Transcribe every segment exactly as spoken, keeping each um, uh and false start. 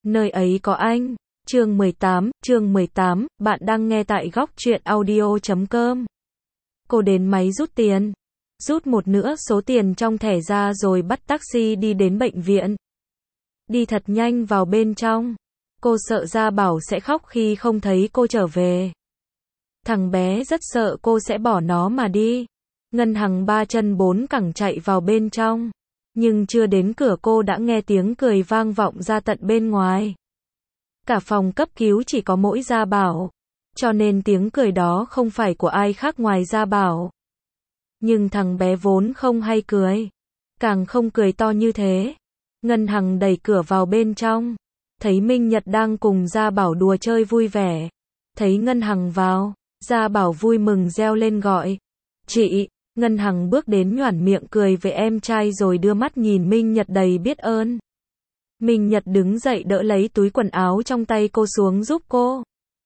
Nơi ấy có anh. Chương mười tám, chương mười tám, bạn đang nghe tại góc truyện audio chấm com. Cô đến máy rút tiền. Rút một nửa số tiền trong thẻ ra rồi bắt taxi đi đến bệnh viện. Đi thật nhanh vào bên trong. Cô sợ Gia Bảo sẽ khóc khi không thấy cô trở về. Thằng bé rất sợ cô sẽ bỏ nó mà đi. Ngân Hằng ba chân bốn cẳng chạy vào bên trong. Nhưng chưa đến cửa cô đã nghe tiếng cười vang vọng ra tận bên ngoài. Cả phòng cấp cứu chỉ có mỗi Gia Bảo. Cho nên tiếng cười đó không phải của ai khác ngoài Gia Bảo. Nhưng thằng bé vốn không hay cười. Càng không cười to như thế. Ngân Hằng đẩy cửa vào bên trong. Thấy Minh Nhật đang cùng Gia Bảo đùa chơi vui vẻ. Thấy Ngân Hằng vào, Gia Bảo vui mừng reo lên gọi. Chị! Ngân Hằng bước đến nhoẻn miệng cười với em trai rồi đưa mắt nhìn Minh Nhật đầy biết ơn. Minh Nhật đứng dậy đỡ lấy túi quần áo trong tay cô xuống giúp cô.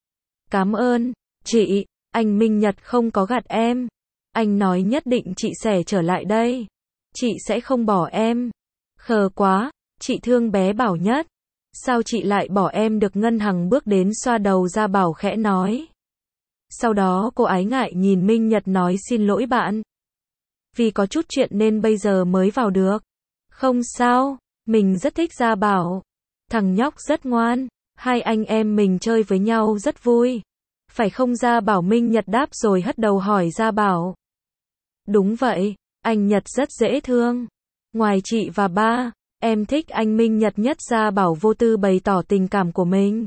Cảm ơn, chị, anh Minh Nhật không có gạt em. Anh nói nhất định chị sẽ trở lại đây. Chị sẽ không bỏ em. Khờ quá, chị thương bé Bảo nhất. Sao chị lại bỏ em được? Ngân Hằng bước đến xoa đầu Gia Bảo khẽ nói. Sau đó cô ái ngại nhìn Minh Nhật nói xin lỗi bạn. Vì có chút chuyện nên bây giờ mới vào được. Không sao, mình rất thích Gia Bảo. Thằng nhóc rất ngoan, hai anh em mình chơi với nhau rất vui. Phải không? Gia Bảo? Minh Nhật đáp rồi hất đầu hỏi Gia Bảo. Đúng vậy, anh Nhật rất dễ thương. Ngoài chị và ba, em thích anh Minh Nhật nhất. Gia Bảo vô tư bày tỏ tình cảm của mình.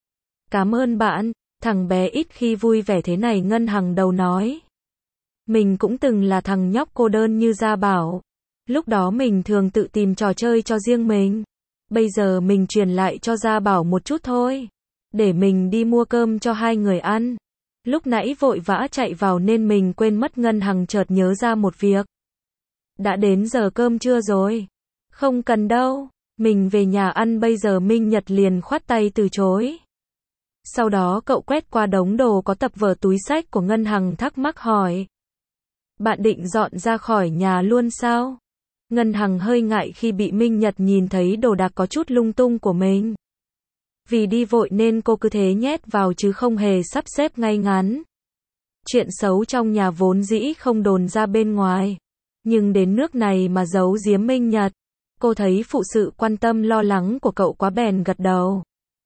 Cảm ơn bạn, thằng bé ít khi vui vẻ thế này. Ngân Hằng đầu nói. Mình cũng từng là thằng nhóc cô đơn như Gia Bảo. Lúc đó mình thường tự tìm trò chơi cho riêng mình. Bây giờ mình truyền lại cho Gia Bảo một chút thôi. Để mình đi mua cơm cho hai người ăn. Lúc nãy vội vã chạy vào nên mình quên mất. Ngân Hằng chợt nhớ ra một việc. Đã đến giờ cơm trưa rồi. Không cần đâu, mình về nhà ăn bây giờ. Minh Nhật liền khoát tay từ chối. Sau đó cậu quét qua đống đồ có tập vở túi xách của Ngân Hằng thắc mắc hỏi. Bạn định dọn ra khỏi nhà luôn sao? Ngân Hằng hơi ngại khi bị Minh Nhật nhìn thấy đồ đạc có chút lung tung của mình. Vì đi vội nên cô cứ thế nhét vào chứ không hề sắp xếp ngay ngắn. Chuyện xấu trong nhà vốn dĩ không đồn ra bên ngoài. Nhưng đến nước này mà giấu giếm Minh Nhật. Cô thấy phụ sự quan tâm lo lắng của cậu quá bèn gật đầu.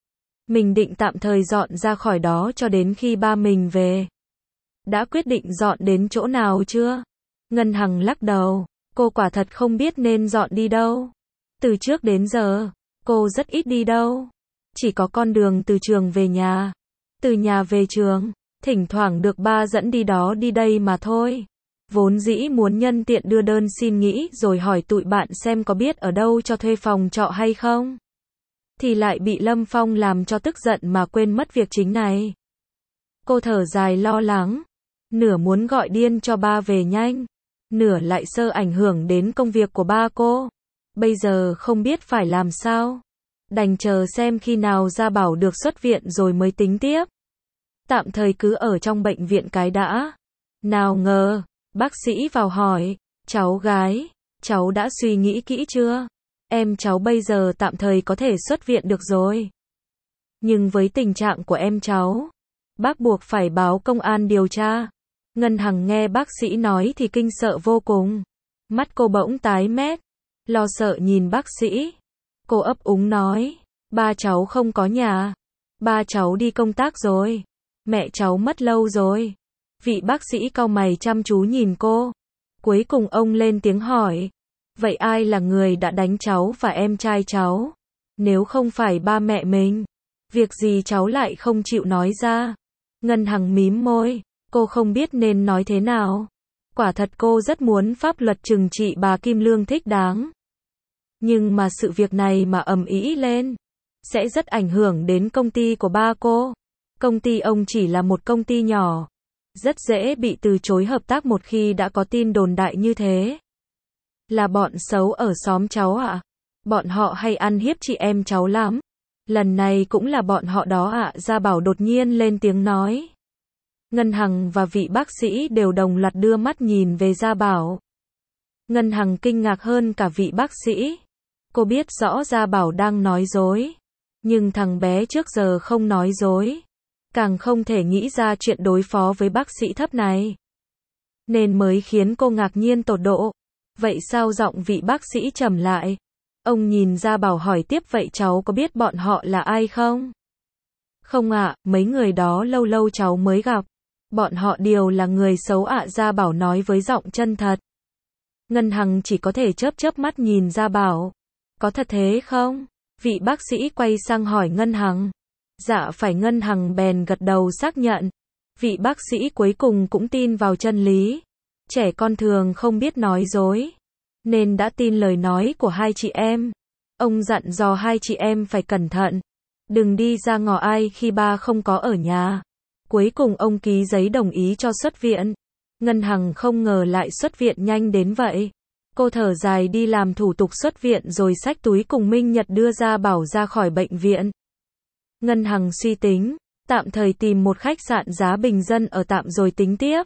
Mình định tạm thời dọn ra khỏi đó cho đến khi ba mình về. Đã quyết định dọn đến chỗ nào chưa? Ngân Hằng lắc đầu. Cô quả thật không biết nên dọn đi đâu. Từ trước đến giờ, cô rất ít đi đâu. Chỉ có con đường từ trường về nhà. Từ nhà về trường, thỉnh thoảng được ba dẫn đi đó đi đây mà thôi. Vốn dĩ muốn nhân tiện đưa đơn xin nghỉ rồi hỏi tụi bạn xem có biết ở đâu cho thuê phòng trọ hay không. Thì lại bị Lâm Phong làm cho tức giận mà quên mất việc chính này. Cô thở dài lo lắng. Nửa muốn gọi điên cho ba về nhanh. Nửa lại sợ ảnh hưởng đến công việc của ba cô. Bây giờ không biết phải làm sao. Đành chờ xem khi nào Gia Bảo được xuất viện rồi mới tính tiếp. Tạm thời cứ ở trong bệnh viện cái đã. Nào ngờ, bác sĩ vào hỏi. Cháu gái, cháu đã suy nghĩ kỹ chưa? Em cháu bây giờ tạm thời có thể xuất viện được rồi. Nhưng với tình trạng của em cháu, bác buộc phải báo công an điều tra. Ngân Hằng nghe bác sĩ nói thì kinh sợ vô cùng. Mắt cô bỗng tái mét. Lo sợ nhìn bác sĩ. Cô ấp úng nói. Ba cháu không có nhà. Ba cháu đi công tác rồi. Mẹ cháu mất lâu rồi. Vị bác sĩ cau mày chăm chú nhìn cô. Cuối cùng ông lên tiếng hỏi. Vậy ai là người đã đánh cháu và em trai cháu? Nếu không phải ba mẹ mình, việc gì cháu lại không chịu nói ra? Ngân Hằng mím môi. Cô không biết nên nói thế nào. Quả thật cô rất muốn pháp luật trừng trị bà Kim Lương thích đáng. Nhưng mà sự việc này mà ầm ĩ lên, sẽ rất ảnh hưởng đến công ty của ba cô. Công ty ông chỉ là một công ty nhỏ. Rất dễ bị từ chối hợp tác một khi đã có tin đồn đại như thế. Là bọn xấu ở xóm cháu ạ. À? Bọn họ hay ăn hiếp chị em cháu lắm. Lần này cũng là bọn họ đó ạ. À? Gia Bảo đột nhiên lên tiếng nói. Ngân Hằng và vị bác sĩ đều đồng loạt đưa mắt nhìn về Gia Bảo. Ngân Hằng kinh ngạc hơn cả vị bác sĩ. Cô biết rõ Gia Bảo đang nói dối. Nhưng thằng bé trước giờ không nói dối. Càng không thể nghĩ ra chuyện đối phó với bác sĩ thấp này. Nên mới khiến cô ngạc nhiên tột độ. Vậy sao giọng vị bác sĩ trầm lại? Ông nhìn Gia Bảo hỏi tiếp, vậy cháu có biết bọn họ là ai không? Không ạ, mấy người đó lâu lâu cháu mới gặp. Bọn họ đều là người xấu ạ, Gia Bảo nói với giọng chân thật. Ngân Hằng chỉ có thể chớp chớp mắt nhìn Gia Bảo. Có thật thế không? Vị bác sĩ quay sang hỏi Ngân Hằng. Dạ phải, Ngân Hằng bèn gật đầu xác nhận. Vị bác sĩ cuối cùng cũng tin vào chân lý. Trẻ con thường không biết nói dối. Nên đã tin lời nói của hai chị em. Ông dặn dò hai chị em phải cẩn thận. Đừng đi ra ngõ ai khi ba không có ở nhà. Cuối cùng ông ký giấy đồng ý cho xuất viện. Ngân Hằng không ngờ lại xuất viện nhanh đến vậy. Cô thở dài đi làm thủ tục xuất viện rồi xách túi cùng Minh Nhật đưa Gia Bảo ra khỏi bệnh viện. Ngân Hằng suy tính, tạm thời tìm một khách sạn giá bình dân ở tạm rồi tính tiếp.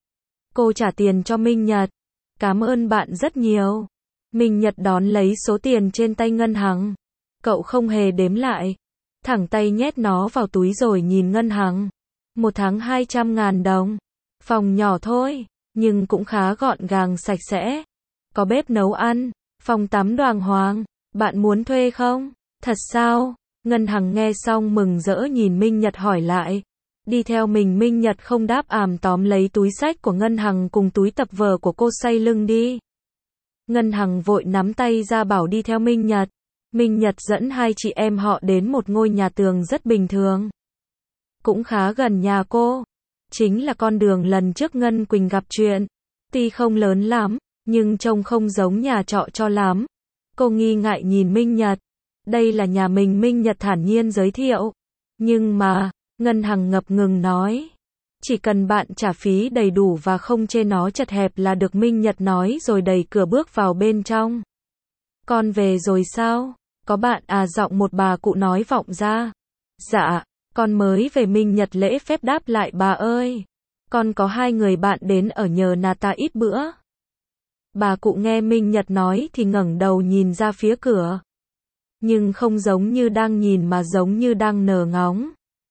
Cô trả tiền cho Minh Nhật. Cảm ơn bạn rất nhiều. Minh Nhật đón lấy số tiền trên tay Ngân Hằng. Cậu không hề đếm lại. Thẳng tay nhét nó vào túi rồi nhìn Ngân Hằng. Một tháng hai trăm ngàn đồng. Phòng nhỏ thôi, nhưng cũng khá gọn gàng sạch sẽ. Có bếp nấu ăn, phòng tắm đoàng hoàng. Bạn muốn thuê không? Thật sao? Ngân Hằng nghe xong mừng rỡ nhìn Minh Nhật hỏi lại. Đi theo mình. Minh Nhật không đáp, àm tóm lấy túi xách của Ngân Hằng cùng túi tập vở của cô xoay lưng đi. Ngân Hằng vội nắm tay Gia Bảo đi theo Minh Nhật. Minh Nhật dẫn hai chị em họ đến một ngôi nhà tường rất bình thường. Cũng khá gần nhà cô. Chính là con đường lần trước Ngân Quỳnh gặp chuyện. Tuy không lớn lắm, nhưng trông không giống nhà trọ cho lắm. Cô nghi ngại nhìn Minh Nhật. Đây là nhà mình, Minh Nhật thản nhiên giới thiệu. Nhưng mà, Ngân Hằng ngập ngừng nói. Chỉ cần bạn trả phí đầy đủ và không chê nó chật hẹp là được, Minh Nhật nói rồi đẩy cửa bước vào bên trong. Con về rồi sao? Có bạn à, giọng một bà cụ nói vọng ra. Dạ, con mới về. Minh Nhật lễ phép đáp lại, bà ơi. Con có hai người bạn đến ở nhờ nà ta ít bữa. Bà cụ nghe Minh Nhật nói thì ngẩng đầu nhìn ra phía cửa. Nhưng không giống như đang nhìn mà giống như đang nờ ngóng.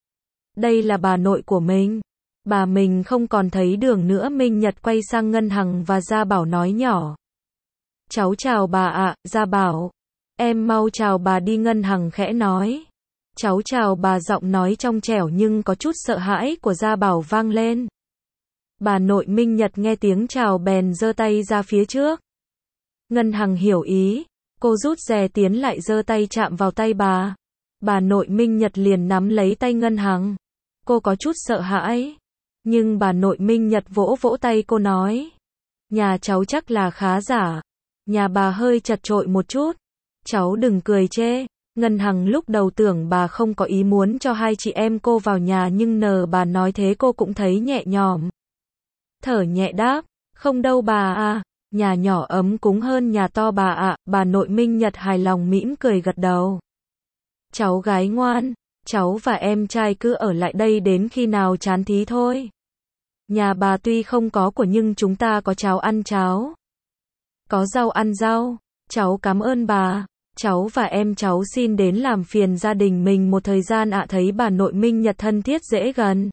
Đây là bà nội của mình. Bà mình không còn thấy đường nữa. Minh Nhật quay sang Ngân Hằng và Gia Bảo nói nhỏ. Cháu chào bà ạ. Gia Bảo. Em mau chào bà đi, Ngân Hằng khẽ nói. Cháu chào bà, giọng nói trong trẻo nhưng có chút sợ hãi của Gia Bảo vang lên. Bà nội. Minh Nhật nghe tiếng chào bèn giơ tay ra phía trước. Ngân Hằng hiểu ý. Cô rút rè tiến lại giơ tay chạm vào tay bà. Bà nội. Minh Nhật liền nắm lấy tay Ngân Hằng. Cô có chút sợ hãi. Nhưng bà nội. Minh Nhật vỗ vỗ tay cô nói. Nhà cháu chắc là khá giả. Nhà bà hơi chật chội một chút. Cháu đừng cười chê. Ngân Hằng lúc đầu tưởng bà không có ý muốn cho hai chị em cô vào nhà, nhưng nờ bà nói thế cô cũng thấy nhẹ nhõm. Thở nhẹ đáp. Không đâu bà à. Nhà nhỏ ấm cúng hơn nhà to bà ạ. Bà nội. Minh Nhật hài lòng mỉm cười gật đầu. Cháu gái ngoan. Cháu và em trai cứ ở lại đây đến khi nào chán thì thôi. Nhà bà tuy không có của nhưng chúng ta có cháo ăn cháo. Có rau ăn rau. Cháu cảm ơn bà. Cháu và em cháu xin đến làm phiền gia đình mình một thời gian ạ. Thấy bà nội Minh Nhật thân thiết dễ gần.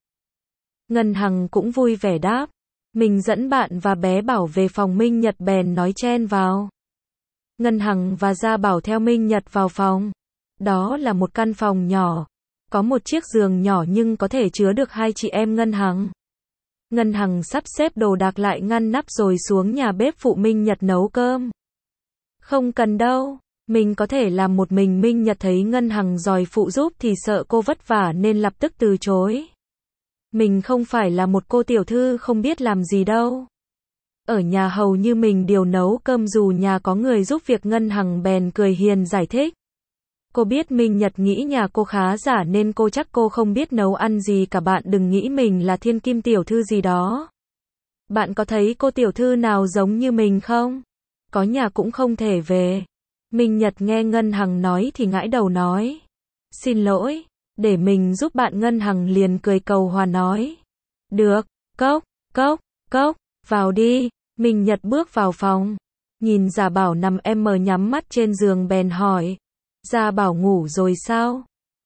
Ngân Hằng cũng vui vẻ đáp. Mình dẫn bạn và bé Bảo về phòng. Minh Nhật bèn nói chen vào. Ngân Hằng và Gia Bảo theo Minh Nhật vào phòng. Đó là một căn phòng nhỏ. Có một chiếc giường nhỏ nhưng có thể chứa được hai chị em Ngân Hằng. Ngân Hằng sắp xếp đồ đạc lại ngăn nắp rồi xuống nhà bếp phụ Minh Nhật nấu cơm. Không cần đâu. Mình có thể làm một mình. Minh Nhật thấy Ngân Hằng đòi phụ giúp thì sợ cô vất vả nên lập tức từ chối. Mình không phải là một cô tiểu thư không biết làm gì đâu. Ở nhà hầu như mình điều nấu cơm dù nhà có người giúp việc. Ngân Hằng bèn cười hiền giải thích. Cô biết Minh Nhật nghĩ nhà cô khá giả nên cô chắc cô không biết nấu ăn gì cả. Bạn đừng nghĩ mình là thiên kim tiểu thư gì đó. Bạn có thấy cô tiểu thư nào giống như mình không? Có nhà cũng không thể về. Minh Nhật nghe Ngân Hằng nói thì ngãi đầu nói. Xin lỗi, để mình giúp bạn. Ngân Hằng liền cười cầu hòa nói. Được, cốc, cốc, cốc, vào đi. Minh Nhật bước vào phòng. Nhìn Gia Bảo nằm em mờ nhắm mắt trên giường bèn hỏi. Gia Bảo ngủ rồi sao?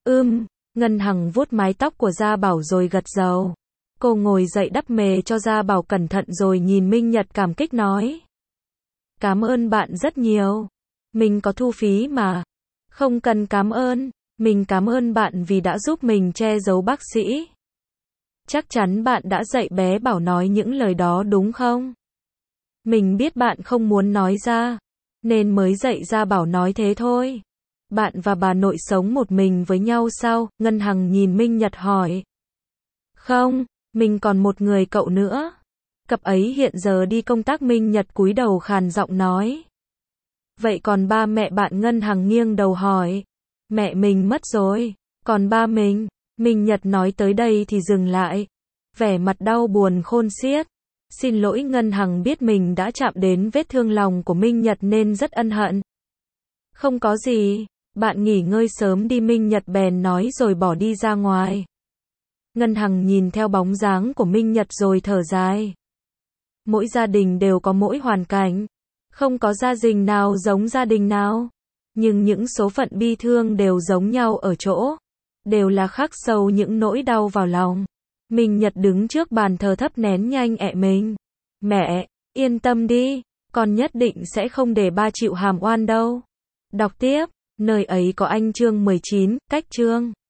Ưm, Ngân Hằng vuốt mái tóc của Gia Bảo rồi gật đầu. Cô ngồi dậy đắp mề cho Gia Bảo cẩn thận rồi nhìn Minh Nhật cảm kích nói. Cảm ơn bạn rất nhiều. Mình có thu phí mà. Không cần cảm ơn. Mình cảm ơn bạn vì đã giúp mình che giấu bác sĩ. Chắc chắn bạn đã dạy bé Bảo nói những lời đó đúng không? Mình biết bạn không muốn nói ra, nên mới dạy Gia Bảo nói thế thôi. Bạn và bà nội sống một mình với nhau sao? Ngân Hằng nhìn Minh Nhật hỏi. Không, mình còn một người cậu nữa. Cậu ấy hiện giờ đi công tác. Minh Nhật cúi đầu khàn giọng nói. Vậy còn ba mẹ bạn? Ngân Hằng nghiêng đầu hỏi. Mẹ mình mất rồi, còn ba mình. Minh Nhật nói tới đây thì dừng lại. Vẻ mặt đau buồn khôn xiết. Xin lỗi. Ngân Hằng biết mình đã chạm đến vết thương lòng của Minh Nhật nên rất ân hận. Không có gì, bạn nghỉ ngơi sớm đi. Minh Nhật bèn nói rồi bỏ đi ra ngoài. Ngân Hằng nhìn theo bóng dáng của Minh Nhật rồi thở dài. Mỗi gia đình đều có mỗi hoàn cảnh. Không có gia đình nào giống gia đình nào. Nhưng những số phận bi thương đều giống nhau ở chỗ. Đều là khắc sâu những nỗi đau vào lòng. Minh Nhật đứng trước bàn thờ thấp nén nhanh ẹ mình. Mẹ, yên tâm đi, con nhất định sẽ không để ba chịu hàm oan đâu. Đọc tiếp, nơi ấy có anh. Chương mười chín, cách chương.